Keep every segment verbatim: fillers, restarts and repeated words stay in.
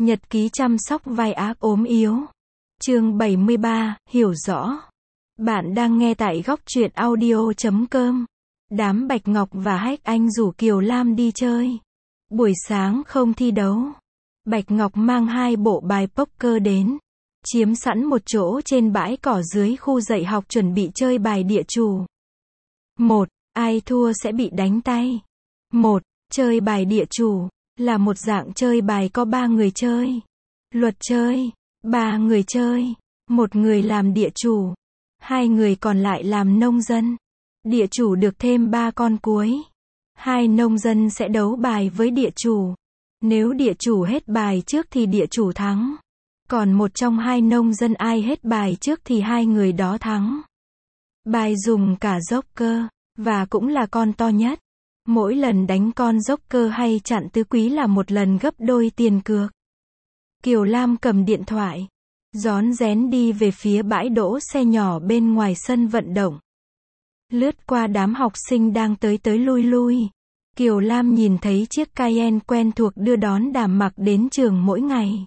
Nhật ký chăm sóc vai ác ốm yếu. Chương bảy mươi ba, hiểu rõ. Bạn đang nghe tại góc truyện audio chấm com. Đám Bạch Ngọc và Hách Anh rủ Kiều Lam đi chơi. Buổi sáng không thi đấu. Bạch Ngọc mang hai bộ bài poker đến. Chiếm sẵn một chỗ trên bãi cỏ dưới khu dạy học chuẩn bị chơi bài địa chủ. Một, ai thua sẽ bị đánh tay. Một, chơi bài địa chủ là một dạng chơi bài có ba người chơi. Luật chơi, ba người chơi, một người làm địa chủ, hai người còn lại làm nông dân. Địa chủ được thêm ba con cuối. Hai nông dân sẽ đấu bài với địa chủ. Nếu địa chủ hết bài trước thì địa chủ thắng. Còn một trong hai nông dân ai hết bài trước thì hai người đó thắng. Bài dùng cả joker, và cũng là con to nhất. Mỗi lần đánh con joker hay chặn tứ quý là một lần gấp đôi tiền cược. Kiều Lam cầm điện thoại, rón rén đi về phía bãi đỗ xe nhỏ bên ngoài sân vận động. Lướt qua đám học sinh đang tới tới lui lui. Kiều Lam nhìn thấy chiếc Cayenne quen thuộc đưa đón Đàm Mặc đến trường mỗi ngày.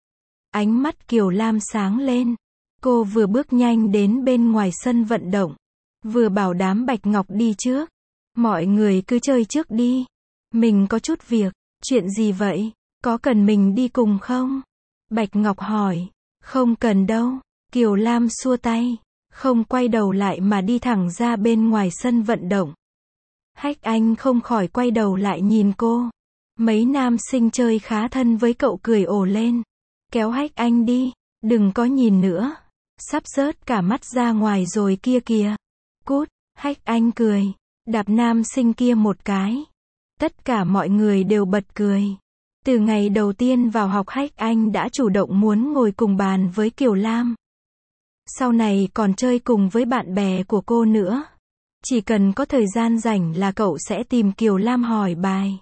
Ánh mắt Kiều Lam sáng lên. Cô vừa bước nhanh đến bên ngoài sân vận động, vừa bảo đám Bạch Ngọc đi trước. Mọi người cứ chơi trước đi. Mình có chút việc. Chuyện gì vậy? Có cần mình đi cùng không? Bạch Ngọc hỏi. Không cần đâu. Kiều Lam xua tay. Không quay đầu lại mà đi thẳng ra bên ngoài sân vận động. Hách Anh không khỏi quay đầu lại nhìn cô. Mấy nam sinh chơi khá thân với cậu cười ồ lên. Kéo Hách Anh đi. Đừng có nhìn nữa. Sắp rớt cả mắt ra ngoài rồi kia kìa. Cút. Hách Anh cười. Đạp nam sinh kia một cái. Tất cả mọi người đều bật cười. Từ ngày đầu tiên vào học Hách Anh đã chủ động muốn ngồi cùng bàn với Kiều Lam. Sau này còn chơi cùng với bạn bè của cô nữa. Chỉ cần có thời gian rảnh là cậu sẽ tìm Kiều Lam hỏi bài.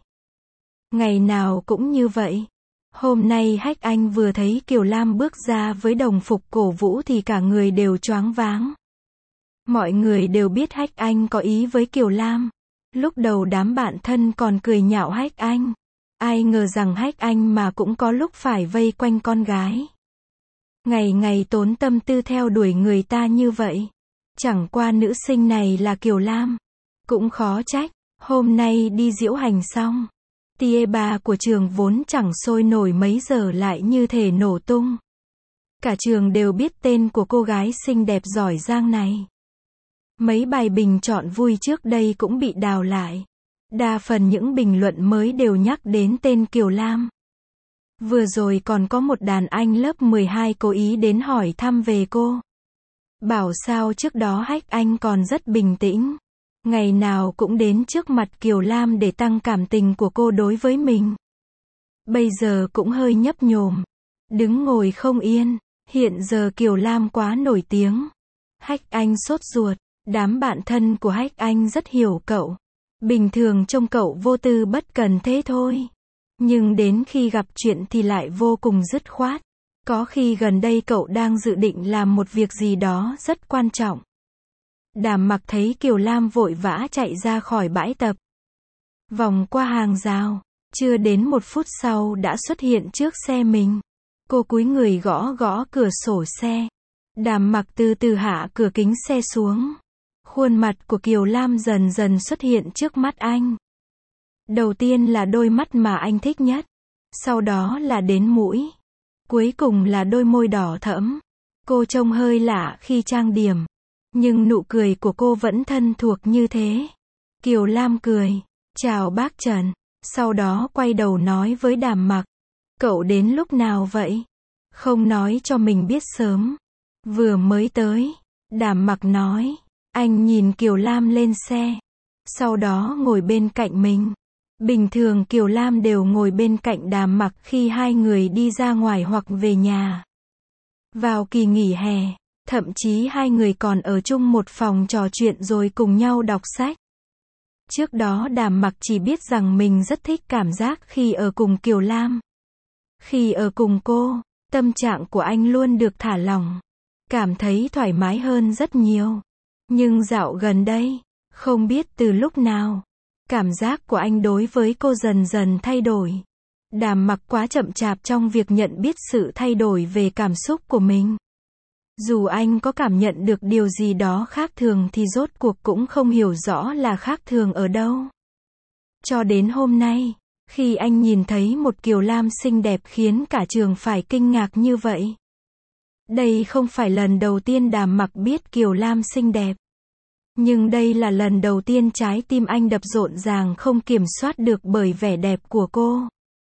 Ngày nào cũng như vậy. Hôm nay Hách Anh vừa thấy Kiều Lam bước ra với đồng phục cổ vũ thì cả người đều choáng váng. Mọi người đều biết Hách Anh có ý với Kiều Lam. Lúc đầu đám bạn thân còn cười nhạo Hách Anh. Ai ngờ rằng Hách Anh mà cũng có lúc phải vây quanh con gái. Ngày ngày tốn tâm tư theo đuổi người ta như vậy. Chẳng qua nữ sinh này là Kiều Lam. Cũng khó trách. Hôm nay đi diễu hành xong. Tia ba của trường vốn chẳng sôi nổi mấy giờ lại như thể nổ tung. Cả trường đều biết tên của cô gái xinh đẹp giỏi giang này. Mấy bài bình chọn vui trước đây cũng bị đào lại. Đa phần những bình luận mới đều nhắc đến tên Kiều Lam. Vừa rồi còn có một đàn anh lớp mười hai cố ý đến hỏi thăm về cô. Bảo sao trước đó Hách Anh còn rất bình tĩnh. Ngày nào cũng đến trước mặt Kiều Lam để tăng cảm tình của cô đối với mình. Bây giờ cũng hơi nhấp nhổm. Đứng ngồi không yên. Hiện giờ Kiều Lam quá nổi tiếng. Hách Anh sốt ruột. Đám bạn thân của Hách Anh rất hiểu cậu. Bình thường trông cậu vô tư bất cần thế thôi. Nhưng đến khi gặp chuyện thì lại vô cùng dứt khoát. Có khi gần đây cậu đang dự định làm một việc gì đó rất quan trọng. Đàm Mặc thấy Kiều Lam vội vã chạy ra khỏi bãi tập. Vòng qua hàng rào. Chưa đến một phút sau đã xuất hiện trước xe mình. Cô cúi người gõ gõ cửa sổ xe. Đàm Mặc từ từ hạ cửa kính xe xuống. Khuôn mặt của Kiều Lam dần dần xuất hiện trước mắt anh. Đầu tiên là đôi mắt mà anh thích nhất. Sau đó là đến mũi. Cuối cùng là đôi môi đỏ thẫm. Cô trông hơi lạ khi trang điểm. Nhưng nụ cười của cô vẫn thân thuộc như thế. Kiều Lam cười. Chào bác Trần. Sau đó quay đầu nói với Đàm Mặc. Cậu đến lúc nào vậy? Không nói cho mình biết sớm. Vừa mới tới. Đàm Mặc nói. Anh nhìn Kiều Lam lên xe. Sau đó ngồi bên cạnh mình. Bình thường Kiều Lam đều ngồi bên cạnh Đàm Mặc khi hai người đi ra ngoài hoặc về nhà. Vào kỳ nghỉ hè, thậm chí hai người còn ở chung một phòng trò chuyện rồi cùng nhau đọc sách. Trước đó Đàm Mặc chỉ biết rằng mình rất thích cảm giác khi ở cùng Kiều Lam. Khi ở cùng cô, tâm trạng của anh luôn được thả lỏng. Cảm thấy thoải mái hơn rất nhiều. Nhưng dạo gần đây, không biết từ lúc nào, cảm giác của anh đối với cô dần dần thay đổi. Đàm Mặc quá chậm chạp trong việc nhận biết sự thay đổi về cảm xúc của mình. Dù anh có cảm nhận được điều gì đó khác thường thì rốt cuộc cũng không hiểu rõ là khác thường ở đâu. Cho đến hôm nay, khi anh nhìn thấy một Kiều Lam xinh đẹp khiến cả trường phải kinh ngạc như vậy. Đây không phải lần đầu tiên Đàm Mặc biết Kiều Lam xinh đẹp. Nhưng đây là lần đầu tiên trái tim anh đập rộn ràng không kiểm soát được bởi vẻ đẹp của cô.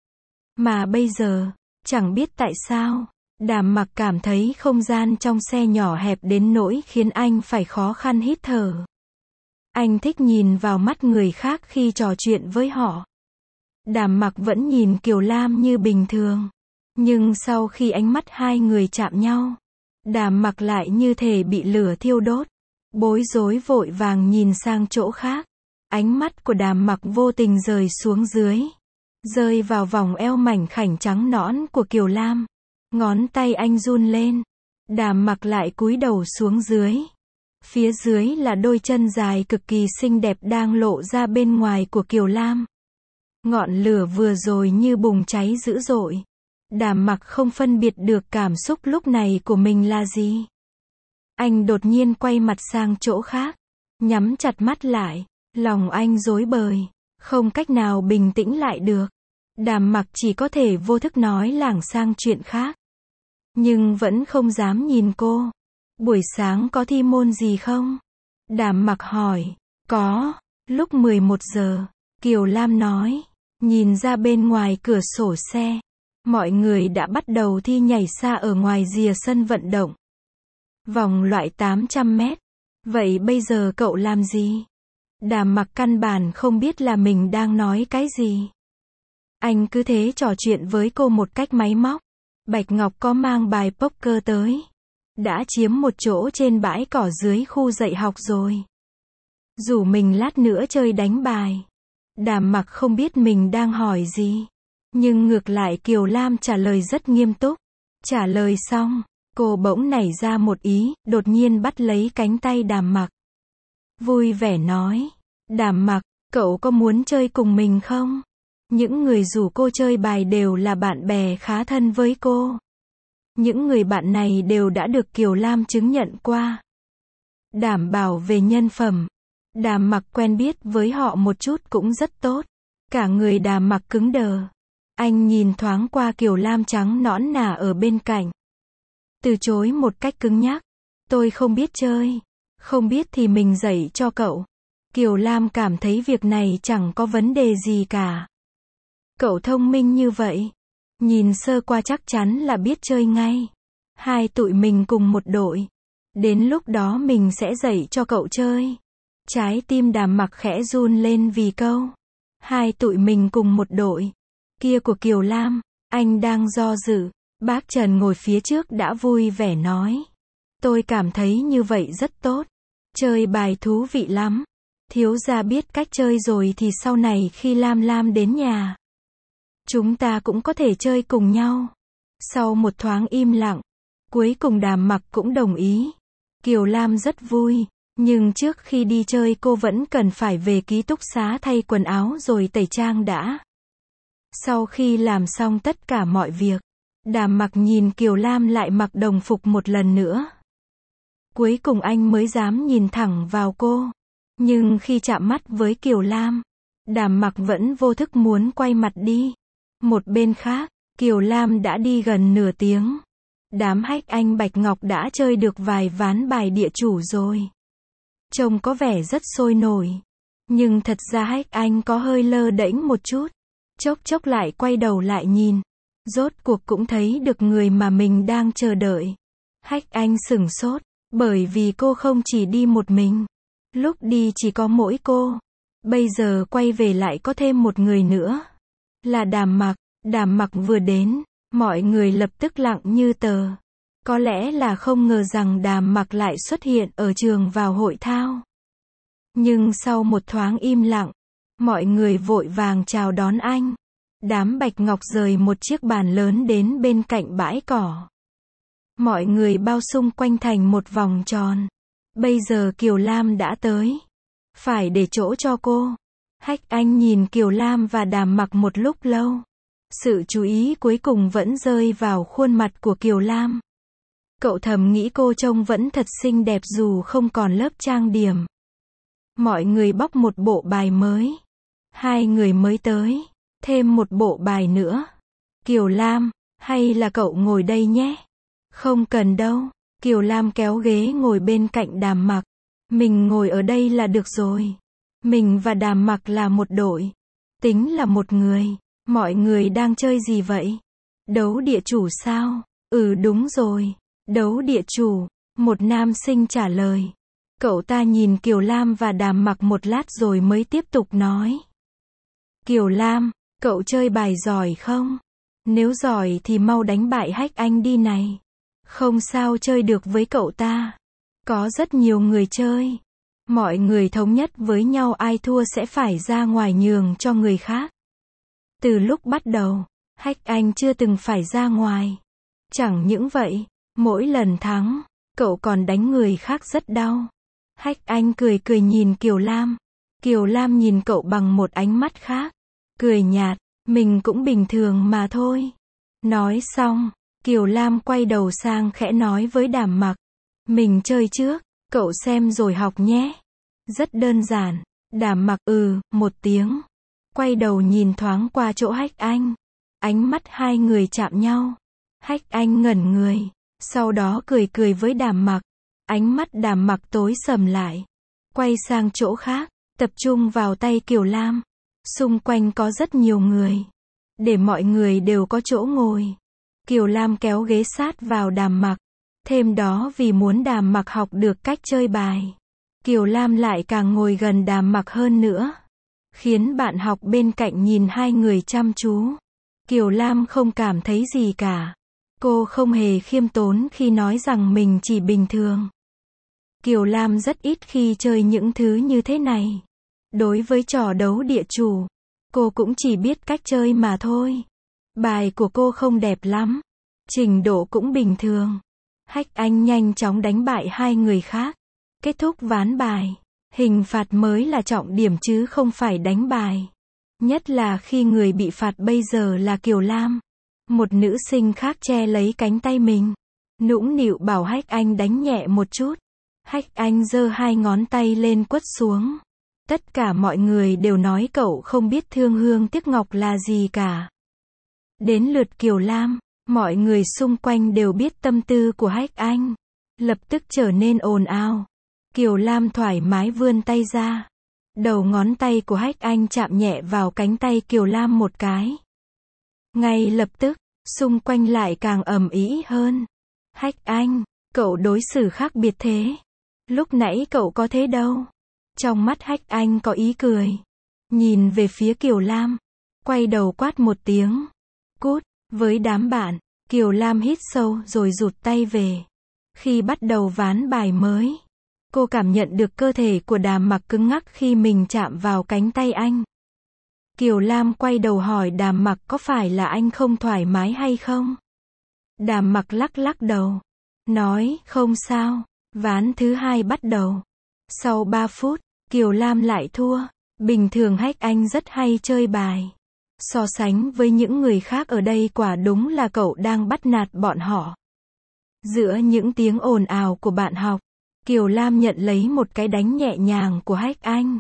Mà bây giờ, chẳng biết tại sao, Đàm Mặc cảm thấy không gian trong xe nhỏ hẹp đến nỗi khiến anh phải khó khăn hít thở. Anh thích nhìn vào mắt người khác khi trò chuyện với họ. Đàm Mặc vẫn nhìn Kiều Lam như bình thường. Nhưng sau khi ánh mắt hai người chạm nhau, Đàm Mặc lại như thể bị lửa thiêu đốt. Bối rối vội vàng nhìn sang chỗ khác. Ánh mắt của Đàm Mặc vô tình rời xuống dưới. Rơi vào vòng eo mảnh khảnh trắng nõn của Kiều Lam. Ngón tay anh run lên. Đàm Mặc lại cúi đầu xuống dưới. Phía dưới là đôi chân dài cực kỳ xinh đẹp đang lộ ra bên ngoài của Kiều Lam. Ngọn lửa vừa rồi như bùng cháy dữ dội. Đàm Mặc không phân biệt được cảm xúc lúc này của mình là gì. Anh đột nhiên quay mặt sang chỗ khác. Nhắm chặt mắt lại. Lòng anh rối bời. Không cách nào bình tĩnh lại được. Đàm Mặc chỉ có thể vô thức nói lảng sang chuyện khác. Nhưng vẫn không dám nhìn cô. Buổi sáng có thi môn gì không? Đàm Mặc hỏi. Có. Lúc mười một giờ. Kiều Lam nói. Nhìn ra bên ngoài cửa sổ xe. Mọi người đã bắt đầu thi nhảy xa ở ngoài rìa sân vận động. Vòng loại tám trăm mét. Vậy bây giờ cậu làm gì? Đàm Mặc căn bản không biết là mình đang nói cái gì. Anh cứ thế trò chuyện với cô một cách máy móc. Bạch Ngọc có mang bài poker tới. Đã chiếm một chỗ trên bãi cỏ dưới khu dạy học rồi. Rủ mình lát nữa chơi đánh bài. Đàm Mặc không biết mình đang hỏi gì. Nhưng ngược lại Kiều Lam trả lời rất nghiêm túc. Trả lời xong, cô bỗng nảy ra một ý, đột nhiên bắt lấy cánh tay Đàm Mặc. Vui vẻ nói. Đàm Mặc, cậu có muốn chơi cùng mình không? Những người rủ cô chơi bài đều là bạn bè khá thân với cô. Những người bạn này đều đã được Kiều Lam chứng nhận qua. Đảm bảo về nhân phẩm. Đàm Mặc quen biết với họ một chút cũng rất tốt. Cả người Đàm Mặc cứng đờ. Anh nhìn thoáng qua Kiều Lam trắng nõn nà ở bên cạnh. Từ chối một cách cứng nhắc. Tôi không biết chơi. Không biết thì mình dạy cho cậu. Kiều Lam cảm thấy việc này chẳng có vấn đề gì cả. Cậu thông minh như vậy. Nhìn sơ qua chắc chắn là biết chơi ngay. Hai tụi mình cùng một đội. Đến lúc đó mình sẽ dạy cho cậu chơi. Trái tim Đàm Mặc khẽ run lên vì câu. Hai tụi mình cùng một đội. Kia của Kiều Lam. Anh đang do dự. Bác Trần ngồi phía trước đã vui vẻ nói. Tôi cảm thấy như vậy rất tốt. Chơi bài thú vị lắm. Thiếu gia biết cách chơi rồi thì sau này khi Lam Lam đến nhà, chúng ta cũng có thể chơi cùng nhau. Sau một thoáng im lặng, cuối cùng Đàm Mặc cũng đồng ý. Kiều Lam rất vui, nhưng trước khi đi chơi cô vẫn cần phải về ký túc xá thay quần áo rồi tẩy trang đã. Sau khi làm xong tất cả mọi việc, Đàm Mặc nhìn Kiều Lam lại mặc đồng phục một lần nữa. Cuối cùng anh mới dám nhìn thẳng vào cô. Nhưng khi chạm mắt với Kiều Lam, Đàm Mặc vẫn vô thức muốn quay mặt đi. Một bên khác, Kiều Lam đã đi gần nửa tiếng. Đám Hách Anh Bạch Ngọc đã chơi được vài ván bài địa chủ rồi. Trông có vẻ rất sôi nổi. Nhưng thật ra Hách Anh có hơi lơ đễnh một chút. Chốc chốc lại quay đầu lại nhìn. Rốt cuộc cũng thấy được người mà mình đang chờ đợi. Hách Anh sửng sốt, bởi vì cô không chỉ đi một mình. Lúc đi chỉ có mỗi cô. Bây giờ quay về lại có thêm một người nữa. Là Đàm Mặc. Đàm Mặc vừa đến, mọi người lập tức lặng như tờ. Có lẽ là không ngờ rằng Đàm Mặc lại xuất hiện ở trường vào hội thao. Nhưng sau một thoáng im lặng, mọi người vội vàng chào đón anh. Đám Bạch Ngọc rời một chiếc bàn lớn đến bên cạnh bãi cỏ. Mọi người bao xung quanh thành một vòng tròn. Bây giờ Kiều Lam đã tới. Phải để chỗ cho cô. Hách Anh nhìn Kiều Lam và Đàm Mặc một lúc lâu. Sự chú ý cuối cùng vẫn rơi vào khuôn mặt của Kiều Lam. Cậu thầm nghĩ cô trông vẫn thật xinh đẹp dù không còn lớp trang điểm. Mọi người bóc một bộ bài mới. Hai người mới tới. Thêm một bộ bài nữa. Kiều Lam, hay là cậu ngồi đây nhé? Không cần đâu. Kiều Lam kéo ghế ngồi bên cạnh Đàm Mặc. Mình ngồi ở đây là được rồi. Mình và Đàm Mặc là một đội. Tính là một người. Mọi người đang chơi gì vậy? Đấu địa chủ sao? Ừ đúng rồi. Đấu địa chủ. Một nam sinh trả lời. Cậu ta nhìn Kiều Lam và Đàm Mặc một lát rồi mới tiếp tục nói. Kiều Lam, cậu chơi bài giỏi không? Nếu giỏi thì mau đánh bại Hách Anh đi này. Không sao chơi được với cậu ta. Có rất nhiều người chơi. Mọi người thống nhất với nhau ai thua sẽ phải ra ngoài nhường cho người khác. Từ lúc bắt đầu, Hách Anh chưa từng phải ra ngoài. Chẳng những vậy, mỗi lần thắng, cậu còn đánh người khác rất đau. Hách Anh cười cười nhìn Kiều Lam. Kiều Lam nhìn cậu bằng một ánh mắt khác. Cười nhạt, mình cũng bình thường mà thôi. Nói xong, Kiều Lam quay đầu sang khẽ nói với Đàm Mặc. Mình chơi trước, cậu xem rồi học nhé. Rất đơn giản. Đàm Mặc ừ, một tiếng. Quay đầu nhìn thoáng qua chỗ Hách Anh. Ánh mắt hai người chạm nhau. Hách Anh ngẩn người. Sau đó cười cười với Đàm Mặc. Ánh mắt Đàm Mặc tối sầm lại. Quay sang chỗ khác. Tập trung vào tay Kiều Lam. Xung quanh có rất nhiều người. Để mọi người đều có chỗ ngồi. Kiều Lam kéo ghế sát vào Đàm Mặc. Thêm đó vì muốn Đàm Mặc học được cách chơi bài. Kiều Lam lại càng ngồi gần Đàm Mặc hơn nữa. Khiến bạn học bên cạnh nhìn hai người chăm chú. Kiều Lam không cảm thấy gì cả. Cô không hề khiêm tốn khi nói rằng mình chỉ bình thường. Kiều Lam rất ít khi chơi những thứ như thế này. Đối với trò đấu địa chủ, cô cũng chỉ biết cách chơi mà thôi. Bài của cô không đẹp lắm. Trình độ cũng bình thường. Hách Anh nhanh chóng đánh bại hai người khác. Kết thúc ván bài. Hình phạt mới là trọng điểm chứ không phải đánh bài. Nhất là khi người bị phạt bây giờ là Kiều Lam. Một nữ sinh khác che lấy cánh tay mình. Nũng nịu bảo Hách Anh đánh nhẹ một chút. Hách Anh giơ hai ngón tay lên quất xuống. Tất cả mọi người đều nói cậu không biết thương hương tiếc ngọc là gì cả. Đến lượt Kiều Lam, mọi người xung quanh đều biết tâm tư của Hách Anh. Lập tức trở nên ồn ào. Kiều Lam thoải mái vươn tay ra. Đầu ngón tay của Hách Anh chạm nhẹ vào cánh tay Kiều Lam một cái. Ngay lập tức, xung quanh lại càng ầm ĩ hơn. Hách Anh, cậu đối xử khác biệt thế. Lúc nãy cậu có thế đâu. Trong mắt Hách Anh có ý cười. Nhìn về phía Kiều Lam. Quay đầu quát một tiếng. Cút, với đám bạn. Kiều Lam hít sâu rồi rụt tay về. Khi bắt đầu ván bài mới, cô cảm nhận được cơ thể của Đàm Mặc cứng ngắc khi mình chạm vào cánh tay anh. Kiều Lam quay đầu hỏi Đàm Mặc có phải là anh không thoải mái hay không? Đàm Mặc lắc lắc đầu. Nói, không sao. Ván thứ hai bắt đầu. Sau ba phút, Kiều Lam lại thua. Bình thường Hách Anh rất hay chơi bài. So sánh với những người khác ở đây quả đúng là cậu đang bắt nạt bọn họ. Giữa những tiếng ồn ào của bạn học, Kiều Lam nhận lấy một cái đánh nhẹ nhàng của Hách Anh.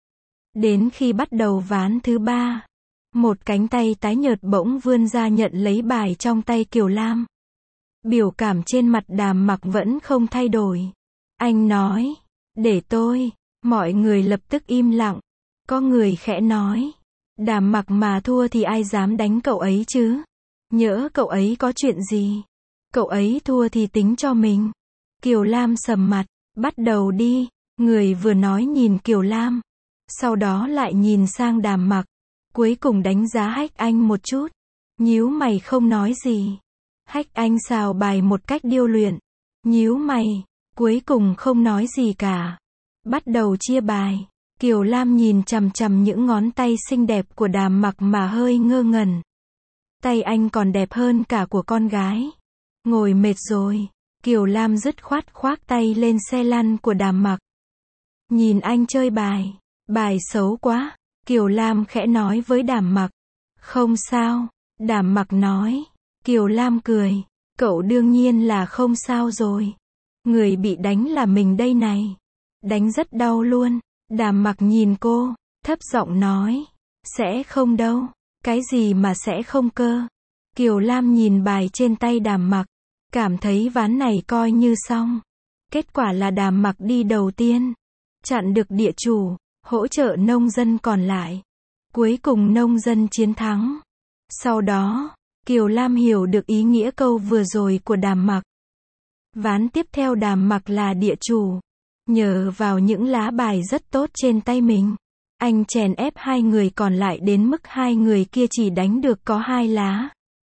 Đến khi bắt đầu ván thứ ba, một cánh tay tái nhợt bỗng vươn ra nhận lấy bài trong tay Kiều Lam. Biểu cảm trên mặt Đàm Mặc vẫn không thay đổi. Anh nói, để tôi. Mọi người lập tức im lặng. Có người khẽ nói, Đàm Mặc mà thua thì ai dám đánh cậu ấy chứ? Nhỡ cậu ấy có chuyện gì? Cậu ấy thua thì tính cho mình. Kiều Lam sầm mặt, bắt đầu đi. Người vừa nói nhìn Kiều Lam. Sau đó lại nhìn sang Đàm Mặc. Cuối cùng đánh giá Hách Anh một chút. Nhíu mày không nói gì. Hách Anh xào bài một cách điêu luyện. Nhíu mày, cuối cùng không nói gì cả. Bắt đầu chia bài. Kiều Lam nhìn chằm chằm những ngón tay xinh đẹp của Đàm Mặc mà hơi ngơ ngẩn. Tay anh còn đẹp hơn cả của con gái. Ngồi mệt rồi. Kiều Lam dứt khoát khoác tay lên xe lăn của Đàm Mặc. Nhìn anh chơi bài. Bài xấu quá. Kiều Lam khẽ nói với Đàm Mặc. Không sao. Đàm Mặc nói. Kiều Lam cười. Cậu đương nhiên là không sao rồi. Người bị đánh là mình đây này. Đánh rất đau luôn. Đàm Mặc nhìn cô, thấp giọng nói. Sẽ không đâu. Cái gì mà sẽ không cơ. Kiều Lam nhìn bài trên tay Đàm Mặc, cảm thấy ván này coi như xong. Kết quả là Đàm Mặc đi đầu tiên, chặn được địa chủ, hỗ trợ nông dân còn lại. Cuối cùng nông dân chiến thắng. Sau đó, Kiều Lam hiểu được ý nghĩa câu vừa rồi của Đàm Mặc. Ván tiếp theo Đàm Mặc là địa chủ. Nhờ vào những lá bài rất tốt trên tay mình, anh chèn ép hai người còn lại đến mức hai người kia chỉ đánh được có hai lá.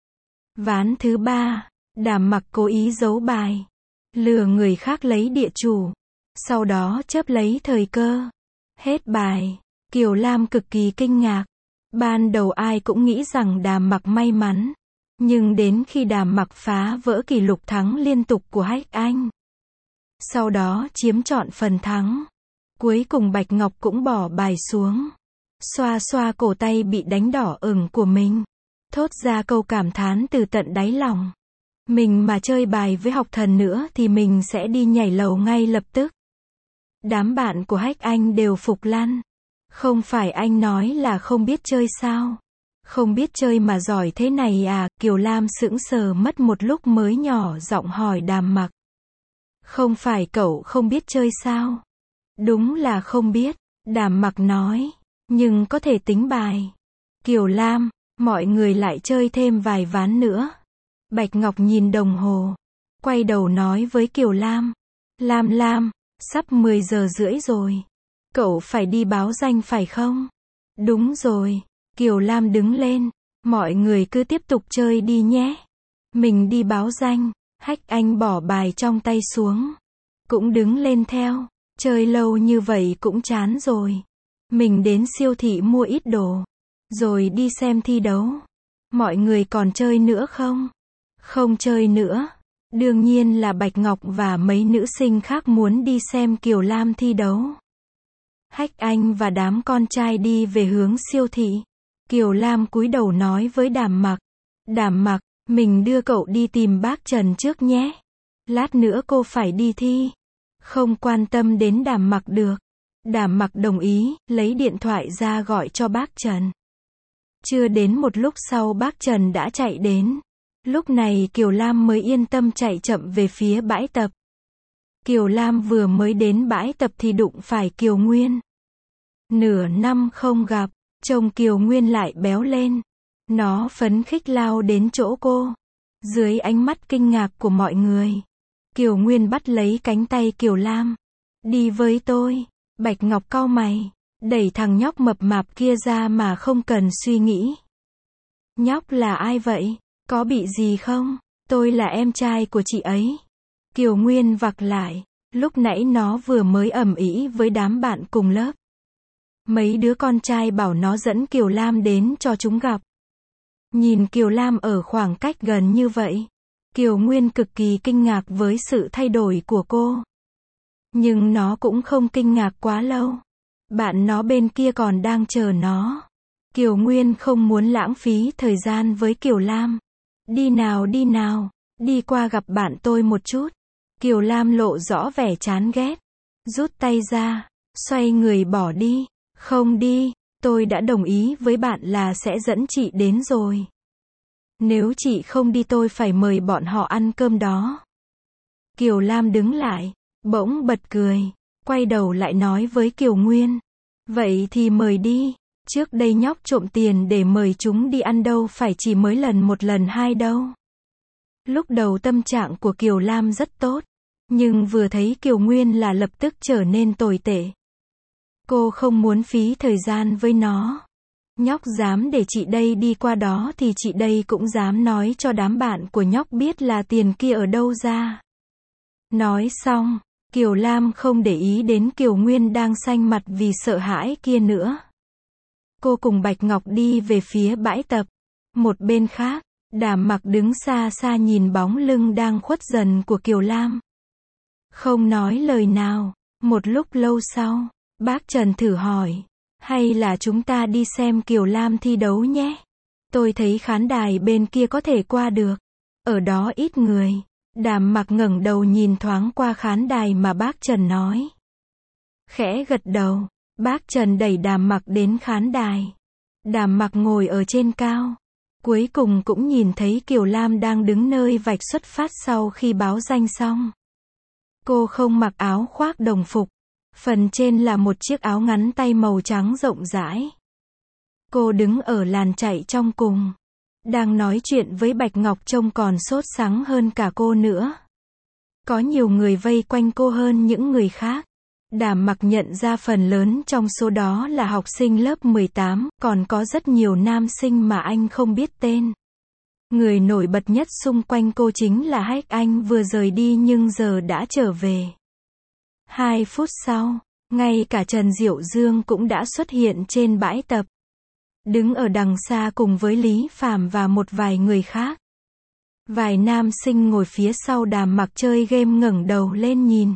Ván thứ ba, Đàm Mặc cố ý giấu bài, lừa người khác lấy địa chủ, sau đó chớp lấy thời cơ. Hết bài. Kiều Lam cực kỳ kinh ngạc. Ban đầu ai cũng nghĩ rằng Đàm Mặc may mắn, nhưng đến khi Đàm Mặc phá vỡ kỷ lục thắng liên tục của Hách Anh, sau đó chiếm trọn phần thắng, cuối cùng Bạch Ngọc cũng bỏ bài xuống, xoa xoa cổ tay bị đánh đỏ ửng của mình, thốt ra câu cảm thán từ tận đáy lòng. Mình mà chơi bài với học thần nữa thì mình sẽ đi nhảy lầu ngay lập tức. Đám bạn của Hách Anh đều phục lăn. Không phải anh nói là không biết chơi sao? Không biết chơi mà giỏi thế này à? Kiều Lam sững sờ mất một lúc mới nhỏ giọng hỏi Đàm Mặc. Không phải cậu không biết chơi sao? Đúng là không biết, Đàm Mặc nói, nhưng có thể tính bài. Kiều Lam, mọi người lại chơi thêm vài ván nữa. Bạch Ngọc nhìn đồng hồ, quay đầu nói với Kiều Lam. Lam Lam, sắp mười giờ rưỡi rồi. Cậu phải đi báo danh phải không? Đúng rồi. Kiều Lam đứng lên. Mọi người cứ tiếp tục chơi đi nhé. Mình đi báo danh. Hách Anh bỏ bài trong tay xuống, cũng đứng lên theo. Chơi lâu như vậy cũng chán rồi. Mình đến siêu thị mua ít đồ, rồi đi xem thi đấu. Mọi người còn chơi nữa không? Không chơi nữa. Đương nhiên là Bạch Ngọc và mấy nữ sinh khác muốn đi xem Kiều Lam thi đấu. Hách Anh và đám con trai đi về hướng siêu thị. Kiều Lam cúi đầu nói với Đàm Mặc. Đàm Mặc, mình đưa cậu đi tìm bác Trần trước nhé. Lát nữa cô phải đi thi. Không quan tâm đến Đàm Mặc được. Đàm Mặc đồng ý, lấy điện thoại ra gọi cho bác Trần. Chưa đến một lúc sau bác Trần đã chạy đến. Lúc này Kiều Lam mới yên tâm chạy chậm về phía bãi tập. Kiều Lam vừa mới đến bãi tập thì đụng phải Kiều Nguyên. Nửa năm không gặp, trông Kiều Nguyên lại béo lên. Nó phấn khích lao đến chỗ cô. Dưới ánh mắt kinh ngạc của mọi người, Kiều Nguyên bắt lấy cánh tay Kiều Lam. Đi với tôi. Bạch Ngọc cau mày, đẩy thằng nhóc mập mạp kia ra mà không cần suy nghĩ. Nhóc là ai vậy? Có bị gì không? Tôi là em trai của chị ấy. Kiều Nguyên vặc lại. Lúc nãy nó vừa mới ầm ĩ với đám bạn cùng lớp. Mấy đứa con trai bảo nó dẫn Kiều Lam đến cho chúng gặp. Nhìn Kiều Lam ở khoảng cách gần như vậy, Kiều Nguyên cực kỳ kinh ngạc với sự thay đổi của cô. Nhưng nó cũng không kinh ngạc quá lâu. Bạn nó bên kia còn đang chờ nó. Kiều Nguyên không muốn lãng phí thời gian với Kiều Lam. Đi nào đi nào, đi qua gặp bạn tôi một chút. Kiều Lam lộ rõ vẻ chán ghét. Rút tay ra, xoay người bỏ đi. Không đi, tôi đã đồng ý với bạn là sẽ dẫn chị đến rồi. Nếu chị không đi tôi phải mời bọn họ ăn cơm đó. Kiều Lam đứng lại, bỗng bật cười, quay đầu lại nói với Kiều Nguyên. Vậy thì mời đi, trước đây nhóc trộm tiền để mời chúng đi ăn đâu phải chỉ mới lần một lần hai đâu. Lúc đầu tâm trạng của Kiều Lam rất tốt, nhưng vừa thấy Kiều Nguyên là lập tức trở nên tồi tệ. Cô không muốn phí thời gian với nó. Nhóc dám để chị đây đi qua đó thì chị đây cũng dám nói cho đám bạn của nhóc biết là tiền kia ở đâu ra. Nói xong, Kiều Lam không để ý đến Kiều Nguyên đang xanh mặt vì sợ hãi kia nữa. Cô cùng Bạch Ngọc đi về phía bãi tập. Một bên khác, Đàm Mặc đứng xa xa nhìn bóng lưng đang khuất dần của Kiều Lam. Không nói lời nào. Một lúc lâu sau, bác Trần thử hỏi. Hay là chúng ta đi xem Kiều Lam thi đấu nhé? Tôi thấy khán đài bên kia có thể qua được. Ở đó ít người. Đàm Mặc ngẩng đầu nhìn thoáng qua khán đài mà bác Trần nói. Khẽ gật đầu, bác Trần đẩy Đàm Mặc đến khán đài. Đàm Mặc ngồi ở trên cao. Cuối cùng cũng nhìn thấy Kiều Lam đang đứng nơi vạch xuất phát sau khi báo danh xong. Cô không mặc áo khoác đồng phục. Phần trên là một chiếc áo ngắn tay màu trắng rộng rãi. Cô đứng ở làn chạy trong cùng. Đang nói chuyện với Bạch Ngọc trông còn sốt sắng hơn cả cô nữa. Có nhiều người vây quanh cô hơn những người khác. Đàm Mặc nhận ra phần lớn trong số đó là học sinh lớp mười tám, còn có rất nhiều nam sinh mà anh không biết tên. Người nổi bật nhất xung quanh cô chính là Hách Anh vừa rời đi nhưng giờ đã trở về. Hai phút sau, ngay cả Trần Diệu Dương cũng đã xuất hiện trên bãi tập. Đứng ở đằng xa cùng với Lý Phàm và một vài người khác. Vài nam sinh ngồi phía sau Đàm Mặc chơi game ngẩng đầu lên nhìn.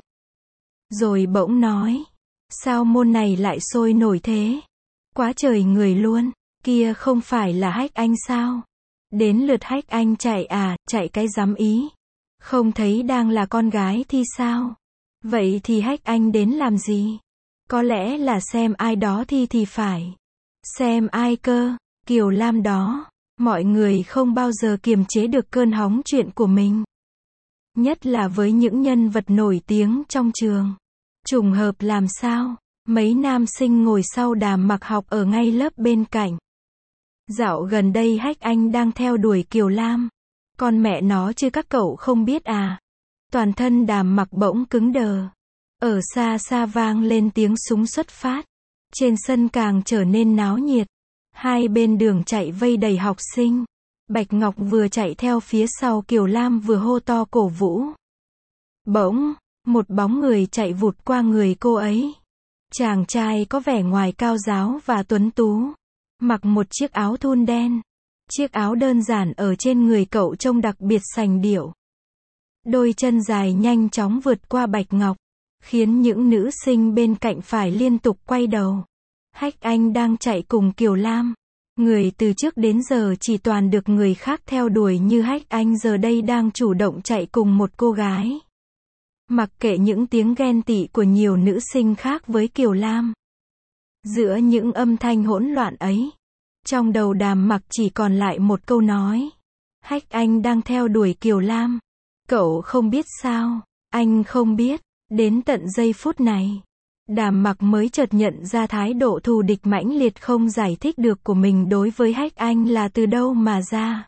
Rồi bỗng nói, sao môn này lại sôi nổi thế? Quá trời người luôn, kia không phải là Hách Anh sao? Đến lượt Hách Anh chạy à, chạy cái dám ý. Không thấy đang là con gái thì sao? Vậy thì Hách Anh đến làm gì? Có lẽ là xem ai đó thi thì phải. Xem ai cơ? Kiều Lam đó. Mọi người không bao giờ kiềm chế được cơn hóng chuyện của mình. Nhất là với những nhân vật nổi tiếng trong trường. Trùng hợp làm sao? Mấy nam sinh ngồi sau Đàm Mặc học ở ngay lớp bên cạnh. Dạo gần đây Hách Anh đang theo đuổi Kiều Lam. Con mẹ nó chứ các cậu không biết à? Toàn thân Đàm Mặc bỗng cứng đờ. Ở xa xa vang lên tiếng súng xuất phát. Trên sân càng trở nên náo nhiệt. Hai bên đường chạy vây đầy học sinh. Bạch Ngọc vừa chạy theo phía sau Kiều Lam vừa hô to cổ vũ. Bỗng, một bóng người chạy vụt qua người cô ấy. Chàng trai có vẻ ngoài cao ráo và tuấn tú. Mặc một chiếc áo thun đen. Chiếc áo đơn giản ở trên người cậu trông đặc biệt sành điệu. Đôi chân dài nhanh chóng vượt qua Bạch Ngọc. Khiến những nữ sinh bên cạnh phải liên tục quay đầu. Hách Anh đang chạy cùng Kiều Lam. Người từ trước đến giờ chỉ toàn được người khác theo đuổi như Hách Anh giờ đây đang chủ động chạy cùng một cô gái. Mặc kệ những tiếng ghen tị của nhiều nữ sinh khác với Kiều Lam. Giữa những âm thanh hỗn loạn ấy, trong đầu Đàm Mặc chỉ còn lại một câu nói. Hách Anh đang theo đuổi Kiều Lam. Cậu không biết sao? Anh không biết. Đến tận giây phút này, Đàm Mặc mới chợt nhận ra thái độ thù địch mãnh liệt không giải thích được của mình đối với Hách Anh là từ đâu mà ra.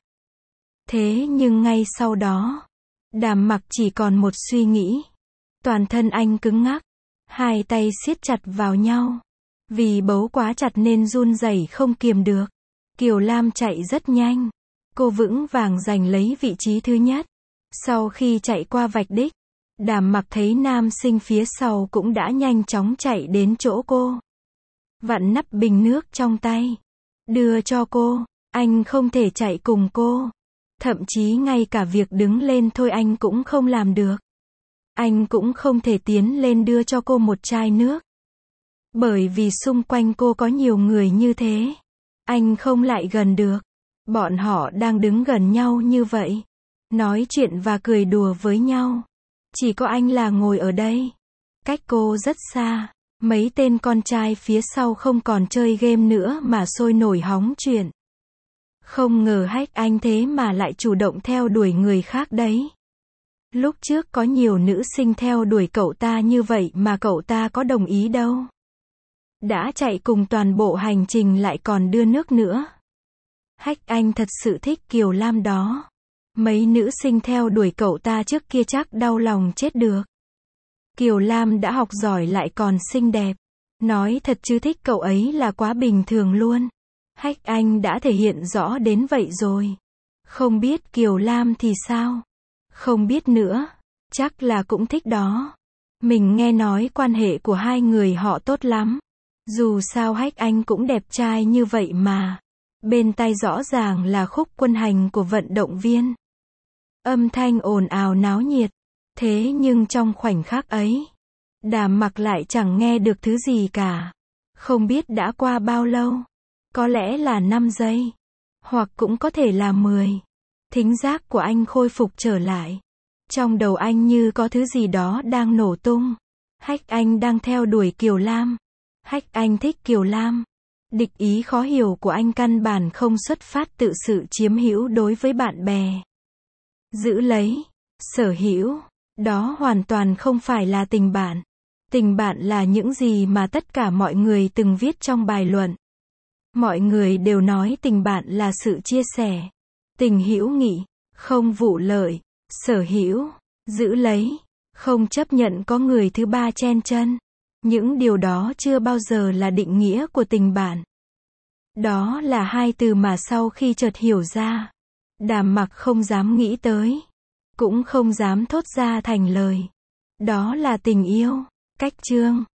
Thế nhưng ngay sau đó, Đàm Mặc chỉ còn một suy nghĩ. Toàn thân anh cứng ngắc, hai tay siết chặt vào nhau. Vì bấu quá chặt nên run rẩy không kiềm được. Kiều Lam chạy rất nhanh. Cô vững vàng giành lấy vị trí thứ nhất. Sau khi chạy qua vạch đích, Đàm Mặc thấy nam sinh phía sau cũng đã nhanh chóng chạy đến chỗ cô. Vặn nắp bình nước trong tay. Đưa cho cô. Anh không thể chạy cùng cô. Thậm chí ngay cả việc đứng lên thôi anh cũng không làm được. Anh cũng không thể tiến lên đưa cho cô một chai nước. Bởi vì xung quanh cô có nhiều người như thế. Anh không lại gần được. Bọn họ đang đứng gần nhau như vậy. Nói chuyện và cười đùa với nhau. Chỉ có anh là ngồi ở đây. Cách cô rất xa. Mấy tên con trai phía sau không còn chơi game nữa mà sôi nổi hóng chuyện. Không ngờ Hách Anh thế mà lại chủ động theo đuổi người khác đấy. Lúc trước có nhiều nữ sinh theo đuổi cậu ta như vậy mà cậu ta có đồng ý đâu. Đã chạy cùng toàn bộ hành trình lại còn đưa nước nữa. Hách Anh thật sự thích Kiều Lam đó. Mấy nữ sinh theo đuổi cậu ta trước kia chắc đau lòng chết được. Kiều Lam đã học giỏi lại còn xinh đẹp. Nói thật chứ thích cậu ấy là quá bình thường luôn. Hách Anh đã thể hiện rõ đến vậy rồi. Không biết Kiều Lam thì sao? Không biết nữa. Chắc là cũng thích đó. Mình nghe nói quan hệ của hai người họ tốt lắm. Dù sao Hách Anh cũng đẹp trai như vậy mà. Bên tai rõ ràng là khúc quân hành của vận động viên. Âm thanh ồn ào náo nhiệt. Thế nhưng trong khoảnh khắc ấy, Đàm Mặc lại chẳng nghe được thứ gì cả. Không biết đã qua bao lâu. Có lẽ là năm giây. Hoặc cũng có thể là mười. Thính giác của anh khôi phục trở lại. Trong đầu anh như có thứ gì đó đang nổ tung. Hách Anh đang theo đuổi Kiều Lam. Hách Anh thích Kiều Lam. Địch ý khó hiểu của anh căn bản không xuất phát từ sự chiếm hữu đối với bạn bè. Giữ lấy, sở hữu, đó hoàn toàn không phải là tình bạn. Tình bạn là những gì mà tất cả mọi người từng viết trong bài luận. Mọi người đều nói tình bạn là sự chia sẻ, tình hữu nghị, không vụ lợi, sở hữu, giữ lấy, không chấp nhận có người thứ ba chen chân. Những điều đó chưa bao giờ là định nghĩa của tình bạn. Đó là hai từ mà sau khi chợt hiểu ra, Đàm Mặc không dám nghĩ tới, cũng không dám thốt ra thành lời. Đó là tình yêu. Cách chương